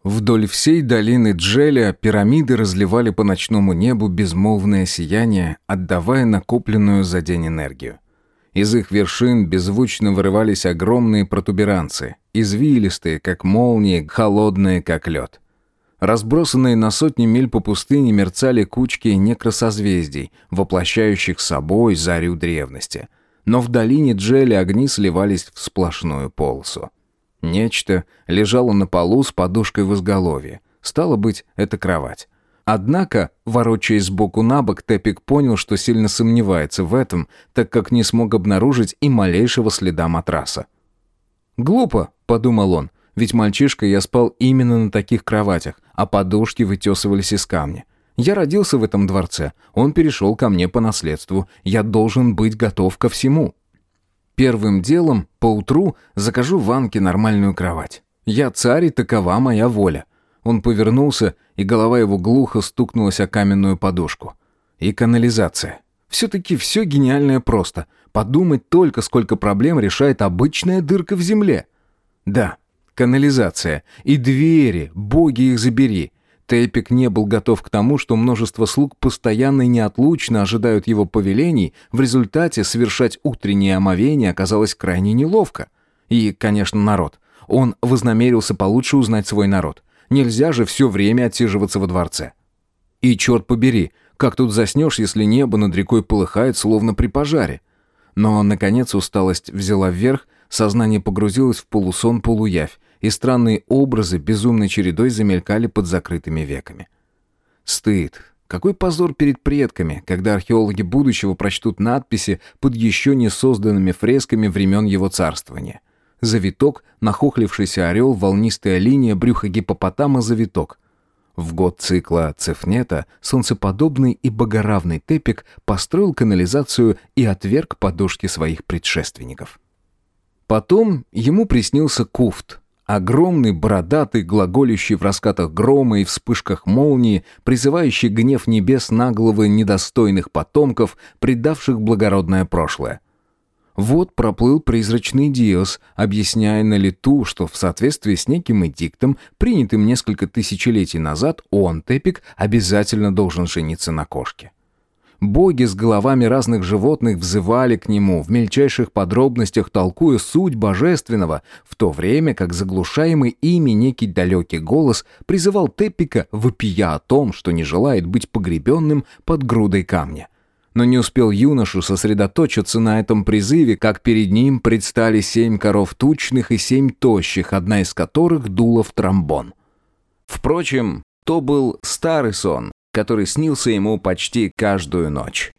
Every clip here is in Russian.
Вдоль всей долины Джеля пирамиды разливали по ночному небу безмолвное сияние, отдавая накопленную за день энергию. Из их вершин беззвучно вырывались огромные протуберанцы, извилистые, как молнии, холодные, как лед. Разбросанные на сотни миль по пустыне мерцали кучки некросозвездий, воплощающих собой зарю древности. Но в долине Джеля огни сливались в сплошную полосу. Нечто лежало на полу с подушкой в изголовье. Стало быть, это кровать. Однако, ворочаясь сбоку на бок, Тепик понял, что сильно сомневается в этом, так как не смог обнаружить и малейшего следа матраса. «Глупо», — подумал он, — «ведь мальчишкой я спал именно на таких кроватях, а подушки вытесывались из камня. Я родился в этом дворце, он перешел ко мне по наследству, я должен быть готов ко всему». Первым делом, поутру, закажу Ванке нормальную кровать. Я царь, и такова моя воля. Он повернулся, и голова его глухо стукнулась о каменную подушку. И канализация. Все-таки все гениальное просто. Подумать только, сколько проблем решает обычная дырка в земле. Да, канализация. И двери, боги их забери. Тепик не был готов к тому, что множество слуг постоянно и неотлучно ожидают его повелений, в результате совершать утреннее омовение оказалось крайне неловко. И, конечно, народ. Он вознамерился получше узнать свой народ. Нельзя же все время отсиживаться во дворце. И, черт побери, как тут заснешь, если небо над рекой полыхает, словно при пожаре? Но, наконец, усталость взяла вверх, сознание погрузилось в полусон-полуявь, и странные образы безумной чередой замелькали под закрытыми веками. Стыд. Какой позор перед предками, когда археологи будущего прочтут надписи под еще не созданными фресками времен его царствования. Завиток, нахохлившийся орел, волнистая линия, брюхо гиппопотама, завиток. В год цикла Цефнета солнцеподобный и богоравный Тепик построил канализацию и отверг подушки своих предшественников. Потом ему приснился Куфт. Огромный, бородатый, глаголющий в раскатах грома и вспышках молнии, призывающий гнев небес на головы недостойных потомков, предавших благородное прошлое. Вот проплыл призрачный Диос, объясняя на лету, что в соответствии с неким эдиктом, принятым несколько тысячелетий назад, он, Тепик, обязательно должен жениться на кошке. Боги с головами разных животных взывали к нему, в мельчайших подробностях толкуя суть божественного, в то время как заглушаемый ими некий далекий голос призывал Тепика, вопия о том, что не желает быть погребенным под грудой камня. Но не успел юношу сосредоточиться на этом призыве, как перед ним предстали 7 коров тучных и 7 тощих, одна из которых дула в тромбон. Впрочем, то был старый сон, который снился ему почти каждую ночь.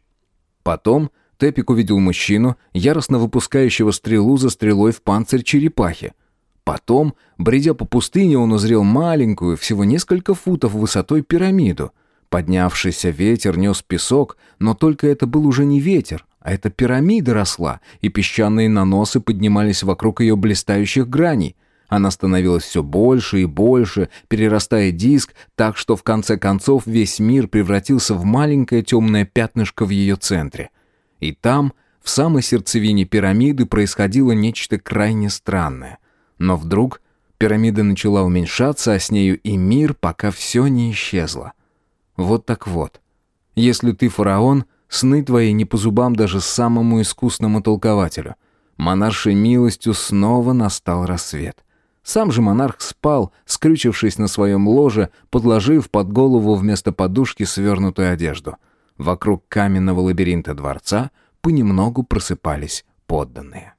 Потом Тепик увидел мужчину, яростно выпускающего стрелу за стрелой в панцирь черепахи. Потом, бредя по пустыне, он узрел маленькую, всего несколько футов высотой пирамиду. Поднявшийся ветер нес песок, но только это был уже не ветер, а эта пирамида росла, и песчаные наносы поднимались вокруг ее блистающих граней. Она становилась все больше и больше, перерастая диск, так что в конце концов весь мир превратился в маленькое темное пятнышко в ее центре. И там, в самой сердцевине пирамиды, происходило нечто крайне странное. Но вдруг пирамида начала уменьшаться, а с нею и мир, пока все не исчезло. Вот так вот. Если ты фараон, сны твои не по зубам даже самому искусному толкователю. Монаршей милостью снова настал рассвет. Сам же монарх спал, скрючившись на своем ложе, подложив под голову вместо подушки свернутую одежду. Вокруг каменного лабиринта дворца понемногу просыпались подданные.